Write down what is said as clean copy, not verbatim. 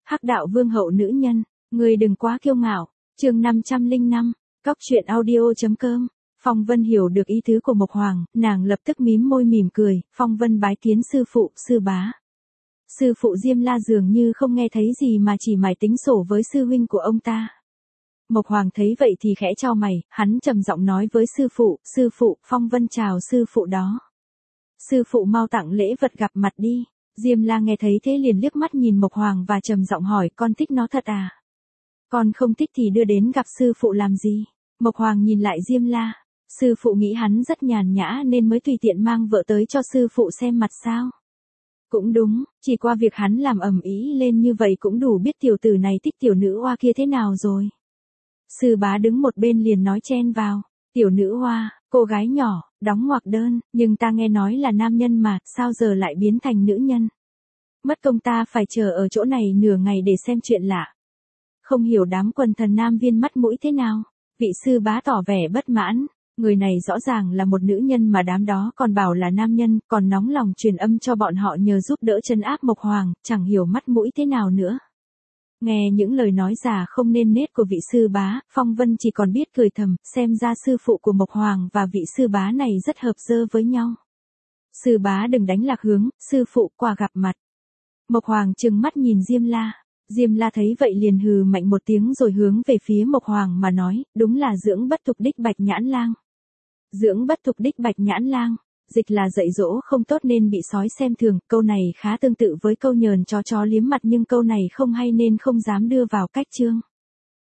Hắc đạo vương hậu nữ nhân, người đừng quá kiêu ngạo. Chương 505, Cóc truyện audio.com. Phong Vân hiểu được ý tứ của Mộc Hoàng, nàng lập tức mím môi mỉm cười. Phong Vân bái kiến sư phụ, sư bá. Sư phụ Diêm La dường như không nghe thấy gì mà chỉ mải tính sổ với sư huynh của ông ta. Mộc Hoàng thấy vậy thì khẽ chau mày, hắn trầm giọng nói với sư phụ, Phong Vân chào sư phụ đó. Sư phụ mau tặng lễ vật gặp mặt đi. Diêm La nghe thấy thế liền liếc mắt nhìn Mộc Hoàng và trầm giọng hỏi, con thích nó thật à? Con không thích thì đưa đến gặp sư phụ làm gì? Mộc Hoàng nhìn lại Diêm La, sư phụ nghĩ hắn rất nhàn nhã nên mới tùy tiện mang vợ tới cho sư phụ xem mặt sao? Cũng đúng, chỉ qua việc hắn làm ầm ĩ lên như vậy cũng đủ biết tiểu tử này thích tiểu nữ hoa kia thế nào rồi. Sư bá đứng một bên liền nói chen vào, tiểu nữ hoa, cô gái nhỏ, đóng ngoặc đơn, nhưng ta nghe nói là nam nhân mà, sao giờ lại biến thành nữ nhân? Mất công ta phải chờ ở chỗ này nửa ngày để xem chuyện lạ. Không hiểu đám quần thần nam viên mắt mũi thế nào? Vị sư bá tỏ vẻ bất mãn, người này rõ ràng là một nữ nhân mà đám đó còn bảo là nam nhân, còn nóng lòng truyền âm cho bọn họ nhờ giúp đỡ trấn áp Mộc Hoàng, chẳng hiểu mắt mũi thế nào nữa. Nghe những lời nói già không nên nết của vị sư bá, Phong Vân chỉ còn biết cười thầm, xem ra sư phụ của Mộc Hoàng và vị sư bá này rất hợp dơ với nhau. Sư bá đừng đánh lạc hướng, sư phụ qua gặp mặt. Mộc Hoàng trừng mắt nhìn Diêm La. Diêm La thấy vậy liền hừ mạnh một tiếng rồi hướng về phía Mộc Hoàng mà nói, đúng là dưỡng bất thục đích Bạch Nhãn Lang. Dưỡng bất thục đích Bạch Nhãn Lang, dịch là dạy dỗ không tốt nên bị sói xem thường, câu này khá tương tự với câu nhờn chó liếm mặt nhưng câu này không hay nên không dám đưa vào cách chương.